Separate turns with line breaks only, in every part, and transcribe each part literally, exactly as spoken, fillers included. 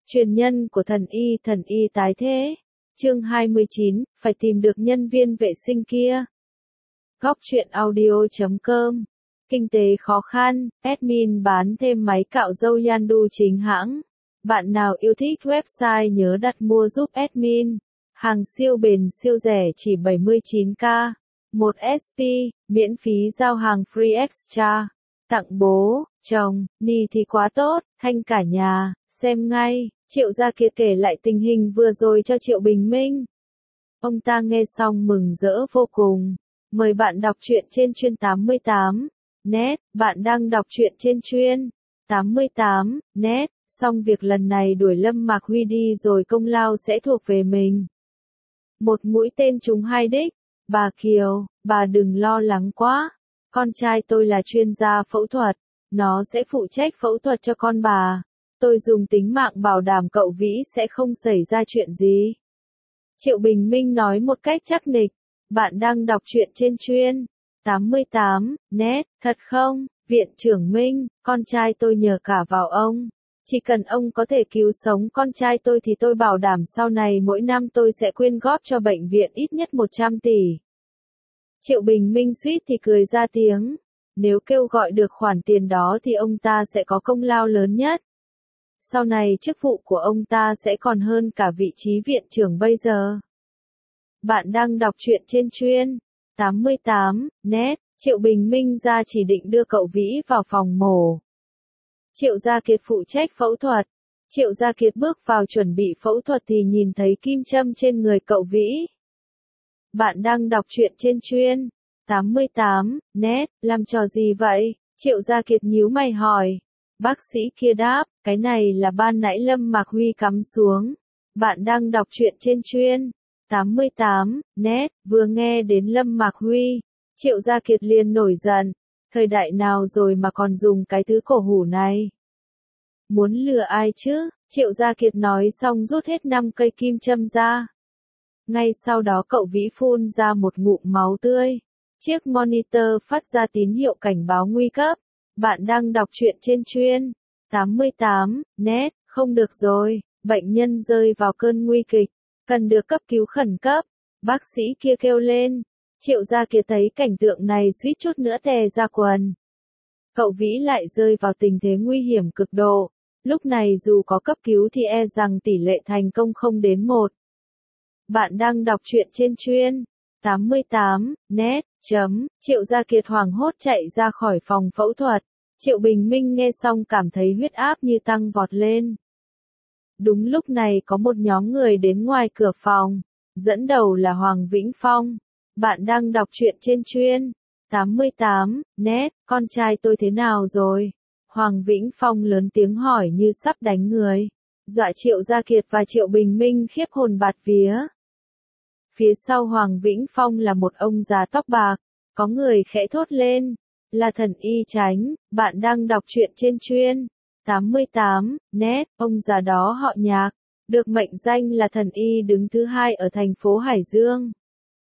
Truyền nhân của thần y, thần y tái thế. Chương hai mươi chín, phải tìm được nhân viên vệ sinh kia. Góc truyện audio chấm com. Kinh tế khó khăn, admin bán thêm máy cạo râu Yandu chính hãng. Bạn nào yêu thích website nhớ đặt mua giúp admin. Hàng siêu bền siêu rẻ chỉ bảy mươi chín k. một ét pê, miễn phí giao hàng free extra. Tặng bố, chồng, ni thì quá tốt, thanh cả nhà, xem ngay. Triệu Gia Kiệt kể lại tình hình vừa rồi cho Triệu Bình Minh. Ông ta nghe xong mừng rỡ vô cùng. Mời bạn đọc truyện trên chuyên tám mươi tám. Net, bạn đang đọc truyện trên chuyên tám mươi tám. Net, xong việc lần này đuổi Lâm Mạc Huy đi rồi công lao sẽ thuộc về mình. Một mũi tên trúng hai đích. Bà Kiều, bà đừng lo lắng quá. Con trai tôi là chuyên gia phẫu thuật. Nó sẽ phụ trách phẫu thuật cho con bà. Tôi dùng tính mạng bảo đảm cậu Vĩ sẽ không xảy ra chuyện gì. Triệu Bình Minh nói một cách chắc nịch. Bạn đang đọc truyện trên chuyên tám mươi tám. Net, thật không? Viện trưởng Minh, con trai tôi nhờ cả vào ông. Chỉ cần ông có thể cứu sống con trai tôi thì tôi bảo đảm sau này mỗi năm tôi sẽ quyên góp cho bệnh viện ít nhất một trăm tỷ. Triệu Bình Minh suýt thì cười ra tiếng. Nếu kêu gọi được khoản tiền đó thì ông ta sẽ có công lao lớn nhất. Sau này chức vụ của ông ta sẽ còn hơn cả vị trí viện trưởng bây giờ. Bạn đang đọc truyện trên chuyên tám mươi tám. Net, Triệu Bình Minh ra chỉ định đưa cậu Vĩ vào phòng mổ. Triệu Gia Kiệt phụ trách phẫu thuật. Triệu Gia Kiệt bước vào chuẩn bị phẫu thuật thì nhìn thấy kim châm trên người cậu Vĩ. Bạn đang đọc truyện trên chuyên tám mươi tám. Net, làm trò gì vậy? Triệu Gia Kiệt nhíu mày hỏi. Bác sĩ kia đáp, cái này là ban nãy Lâm Mạc Huy cắm xuống. Bạn đang đọc truyện trên chuyên tám mươi tám. Net, vừa nghe đến Lâm Mạc Huy. Triệu Gia Kiệt liền nổi giận. Thời đại nào rồi mà còn dùng cái thứ cổ hủ này? Muốn lừa ai chứ? Triệu Gia Kiệt nói xong rút hết năm cây kim châm ra. Ngay sau đó cậu Vĩ phun ra một ngụm máu tươi. Chiếc monitor phát ra tín hiệu cảnh báo nguy cấp. Bạn đang đọc truyện trên chuyên tám mươi tám. Net, không được rồi, bệnh nhân rơi vào cơn nguy kịch, cần được cấp cứu khẩn cấp. Bác sĩ kia kêu lên. Triệu Gia Kiệt thấy cảnh tượng này suýt chút nữa tè ra quần. Cậu Vĩ lại rơi vào tình thế nguy hiểm cực độ. Lúc này dù có cấp cứu thì e rằng tỷ lệ thành công không đến một. Bạn đang đọc truyện trên chuyên tám mươi tám. Net, chấm, Triệu Gia Kiệt hoảng hốt chạy ra khỏi phòng phẫu thuật. Triệu Bình Minh nghe xong cảm thấy huyết áp như tăng vọt lên. Đúng lúc này có một nhóm người đến ngoài cửa phòng. Dẫn đầu là Hoàng Vĩnh Phong. Bạn đang đọc truyện trên chuyên tám mươi tám. Net, con trai tôi thế nào rồi? Hoàng Vĩnh Phong lớn tiếng hỏi như sắp đánh người. Dọa Triệu Gia Kiệt và Triệu Bình Minh khiếp hồn bạt vía. Phía sau Hoàng Vĩnh Phong là một ông già tóc bạc. Có người khẽ thốt lên. Là thần y Chánh. Bạn đang đọc truyện trên chuyên tám mươi tám. Net, ông già đó họ Nhạc. Được mệnh danh là thần y đứng thứ hai ở thành phố Hải Dương.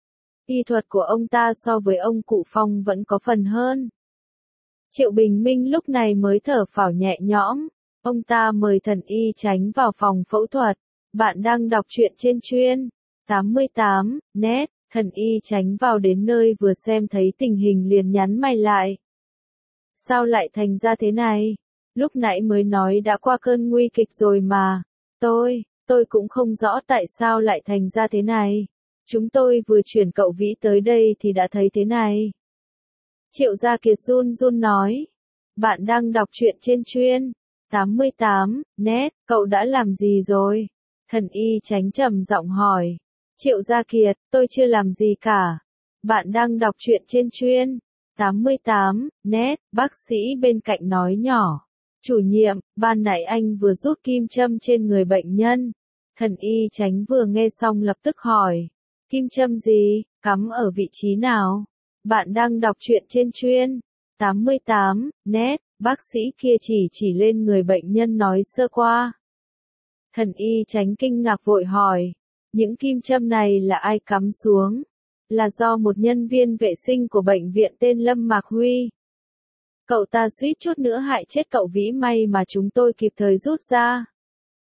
Y thuật của ông ta so với ông cụ Phong vẫn có phần hơn. Triệu Bình Minh lúc này mới thở phào nhẹ nhõm. Ông ta mời thần y Chánh vào phòng phẫu thuật. Bạn đang đọc truyện trên chuyên tám mươi tám. Net, thần y Chánh vào đến nơi vừa xem thấy tình hình liền nhắn mày lại. Sao lại thành ra thế này? Lúc nãy mới nói đã qua cơn nguy kịch rồi mà. Tôi, tôi cũng không rõ tại sao lại thành ra thế này. Chúng tôi vừa chuyển cậu Vĩ tới đây thì đã thấy thế này. Triệu Gia Kiệt run run nói. Bạn đang đọc truyện trên chuyên tám mươi tám. Net, cậu đã làm gì rồi? Thần y Chánh trầm giọng hỏi. Triệu Gia Kiệt, tôi chưa làm gì cả. Bạn đang đọc truyện trên chuyên tám mươi tám. Net, bác sĩ bên cạnh nói nhỏ. Chủ nhiệm, ban nãy anh vừa rút kim châm trên người bệnh nhân. Thần y Chánh vừa nghe xong lập tức hỏi. Kim châm gì, cắm ở vị trí nào? Bạn đang đọc truyện trên chuyên tám mươi tám. Net, bác sĩ kia chỉ chỉ lên người bệnh nhân nói sơ qua. Thần y Chánh kinh ngạc vội hỏi. Những kim châm này là ai cắm xuống? Là do một nhân viên vệ sinh của bệnh viện tên Lâm Mạc Huy. Cậu ta suýt chút nữa hại chết cậu Vĩ, may mà chúng tôi kịp thời rút ra.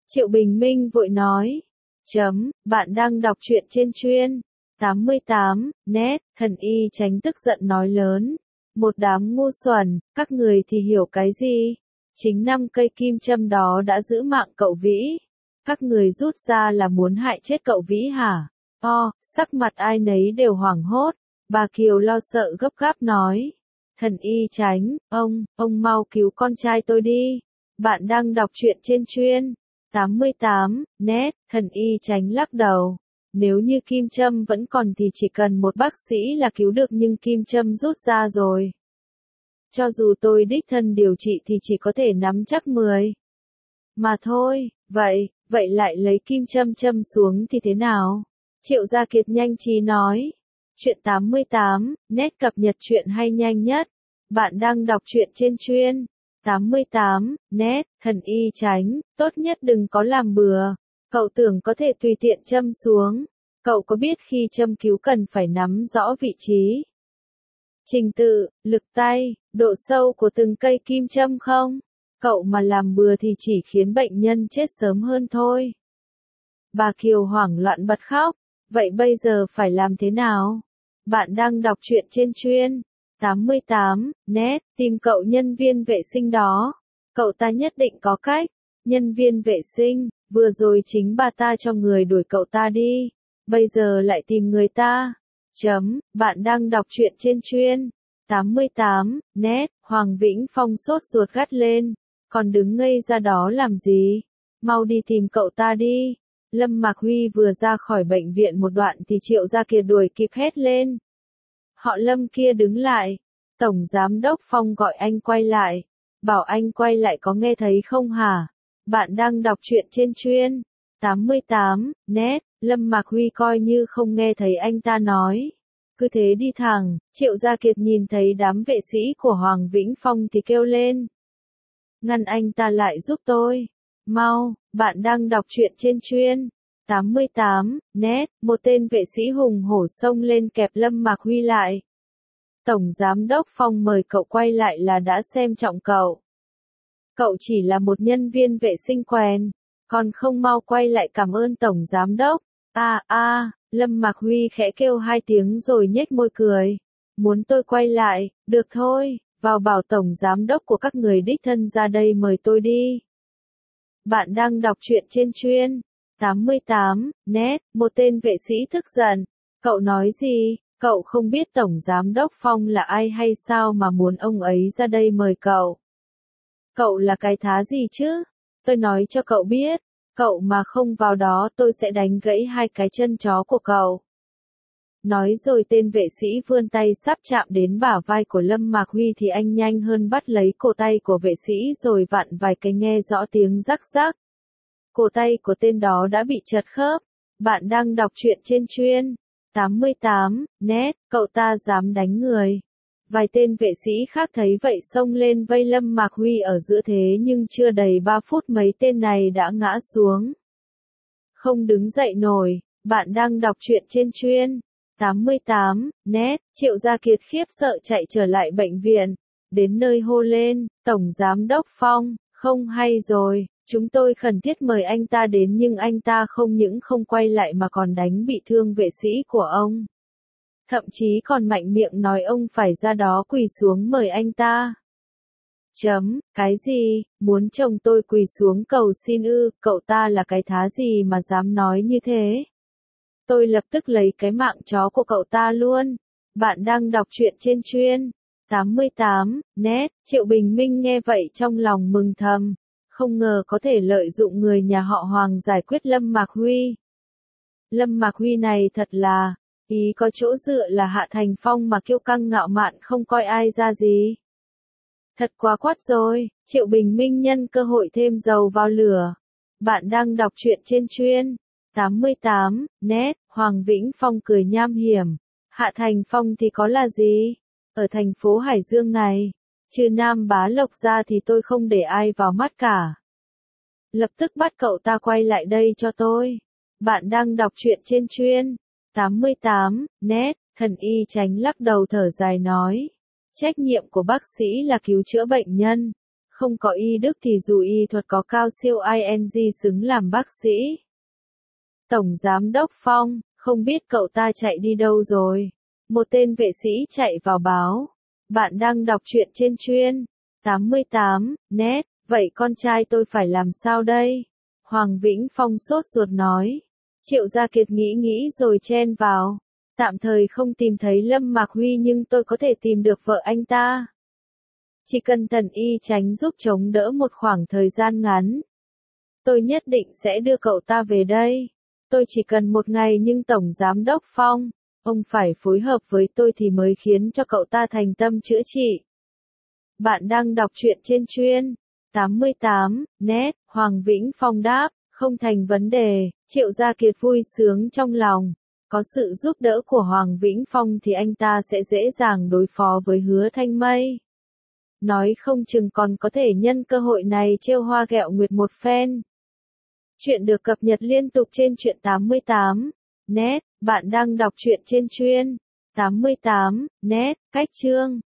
Triệu Bình Minh vội nói. Chấm, bạn đang đọc truyện trên chuyên. tám mươi tám, net, thần y tránh tức giận nói lớn. Một đám ngu xuẩn, các người thì hiểu cái gì? Chính năm cây kim châm đó đã giữ mạng cậu Vĩ. Các người rút ra là muốn hại chết cậu Vĩ hả? O, sắc mặt ai nấy đều hoảng hốt. Bà Kiều lo sợ gấp gáp nói. Thần y tránh, ông, ông mau cứu con trai tôi đi. Bạn đang đọc truyện trên chuyên. tám mươi tám, net, thần y tránh lắc đầu. Nếu như kim châm vẫn còn thì chỉ cần một bác sĩ là cứu được nhưng kim châm rút ra rồi. Cho dù tôi đích thân điều trị thì chỉ có thể nắm chắc mười. Mà thôi, vậy, vậy lại lấy kim châm châm xuống thì thế nào? Triệu Gia Kiệt nhanh trí nói. Chuyện tám mươi tám, net cập nhật chuyện hay nhanh nhất. Bạn đang đọc truyện trên chuyên. tám mươi tám, net, thần y tránh, tốt nhất đừng có làm bừa. Cậu tưởng có thể tùy tiện châm xuống. Cậu có biết khi châm cứu cần phải nắm rõ vị trí, trình tự, lực tay, độ sâu của từng cây kim châm không? Cậu mà làm bừa thì chỉ khiến bệnh nhân chết sớm hơn thôi. Bà Kiều hoảng loạn bật khóc. Vậy bây giờ phải làm thế nào? Bạn đang đọc truyện trên chuyên. tám mươi tám, net, tìm cậu nhân viên vệ sinh đó. Cậu ta nhất định có cách. Nhân viên vệ sinh, vừa rồi chính bà ta cho người đuổi cậu ta đi. Bây giờ lại tìm người ta. Chấm, bạn đang đọc truyện trên chuyên. tám mươi tám, net, Hoàng Vĩnh Phong sốt ruột gắt lên. Còn đứng ngây ra đó làm gì? Mau đi tìm cậu ta đi. Lâm Mạc Huy vừa ra khỏi bệnh viện một đoạn thì Triệu Gia Kiệt đuổi kịp hét lên. Họ Lâm kia đứng lại. Tổng Giám đốc Phong gọi anh quay lại. Bảo anh quay lại có nghe thấy không hả? Bạn đang đọc truyện trên chuyên. tám mươi tám, net, Lâm Mạc Huy coi như không nghe thấy anh ta nói. Cứ thế đi thẳng, Triệu Gia Kiệt nhìn thấy đám vệ sĩ của Hoàng Vĩnh Phong thì kêu lên. Ngăn anh ta lại giúp tôi. Mau, bạn đang đọc truyện trên chuyên. tám mươi tám, net, một tên vệ sĩ hùng hổ xông lên kẹp Lâm Mạc Huy lại. Tổng Giám đốc Phong mời cậu quay lại là đã xem trọng cậu. Cậu chỉ là một nhân viên vệ sinh quèn, còn không mau quay lại cảm ơn Tổng Giám đốc. A a, Lâm Mạc Huy khẽ kêu hai tiếng rồi nhếch môi cười. Muốn tôi quay lại, được thôi, vào bảo Tổng Giám đốc của các người đích thân ra đây mời tôi đi. Bạn đang đọc truyện trên chuyên. tám mươi tám, net, một tên vệ sĩ tức giận. Cậu nói gì? Cậu không biết Tổng Giám đốc Phong là ai hay sao mà muốn ông ấy ra đây mời cậu? Cậu là cái thá gì chứ? Tôi nói cho cậu biết, cậu mà không vào đó tôi sẽ đánh gãy hai cái chân chó của cậu. Nói rồi tên vệ sĩ vươn tay sắp chạm đến bả vai của Lâm Mạc Huy thì anh nhanh hơn bắt lấy cổ tay của vệ sĩ rồi vặn vài cái nghe rõ tiếng rắc rắc. Cổ tay của tên đó đã bị trật khớp. Bạn đang đọc truyện trên chuyên. tám mươi tám, net, cậu ta dám đánh người. Vài tên vệ sĩ khác thấy vậy xông lên vây Lâm Mạc Huy ở giữa thế nhưng chưa đầy ba phút mấy tên này đã ngã xuống. Không đứng dậy nổi. Bạn đang đọc truyện trên chuyên. tám mươi tám, net, Triệu Gia Kiệt khiếp sợ chạy trở lại bệnh viện. Đến nơi hô lên, Tổng Giám đốc Phong, không hay rồi. Chúng tôi khẩn thiết mời anh ta đến nhưng anh ta không những không quay lại mà còn đánh bị thương vệ sĩ của ông. Thậm chí còn mạnh miệng nói ông phải ra đó quỳ xuống mời anh ta. Chấm, cái gì, muốn chồng tôi quỳ xuống cầu xin ư, cậu ta là cái thá gì mà dám nói như thế? Tôi lập tức lấy cái mạng chó của cậu ta luôn. Bạn đang đọc truyện trên chuyên. tám mươi tám, net, Triệu Bình Minh nghe vậy trong lòng mừng thầm. Không ngờ có thể lợi dụng người nhà họ Hoàng giải quyết Lâm Mạc Huy. Lâm Mạc Huy này thật là, ý có chỗ dựa là Hạ Thành Phong mà kiêu căng ngạo mạn không coi ai ra gì. Thật quá quát rồi, Triệu Bình Minh nhân cơ hội thêm dầu vào lửa. Bạn đang đọc truyện trên chuyên. tám mươi tám, net, Hoàng Vĩnh Phong cười nham hiểm. Hạ Thành Phong thì có là gì? Ở thành phố Hải Dương này, trừ Nam Bá Lộc ra thì tôi không để ai vào mắt cả. Lập tức bắt cậu ta quay lại đây cho tôi. Bạn đang đọc truyện trên chuyên. tám mươi tám, net, thần y tránh lắc đầu thở dài nói. Trách nhiệm của bác sĩ là cứu chữa bệnh nhân, không có y đức thì dù y thuật có cao siêu ing xứng làm bác sĩ. Tổng Giám đốc Phong, không biết cậu ta chạy đi đâu rồi. Một tên vệ sĩ chạy vào báo. Bạn đang đọc truyện trên chuyên. tám mươi tám, net, vậy con trai tôi phải làm sao đây? Hoàng Vĩnh Phong sốt ruột nói. Triệu Gia Kiệt nghĩ nghĩ rồi chen vào. Tạm thời không tìm thấy Lâm Mạc Huy nhưng tôi có thể tìm được vợ anh ta. Chỉ cần Tần Y Chánh giúp chống đỡ một khoảng thời gian ngắn. Tôi nhất định sẽ đưa cậu ta về đây. Tôi chỉ cần một ngày nhưng Tổng Giám đốc Phong, ông phải phối hợp với tôi thì mới khiến cho cậu ta thành tâm chữa trị. Bạn đang đọc truyện trên chuyên. tám mươi tám, net, Hoàng Vĩnh Phong đáp, không thành vấn đề. Triệu Gia Kiệt vui sướng trong lòng. Có sự giúp đỡ của Hoàng Vĩnh Phong thì anh ta sẽ dễ dàng đối phó với Hứa Thanh Mây. Nói không chừng còn có thể nhân cơ hội này trêu hoa ghẹo nguyệt một phen. Chuyện được cập nhật liên tục trên truyện tám mươi tám, net, bạn đang đọc truyện trên chuyên. tám mươi tám, net, cách chương.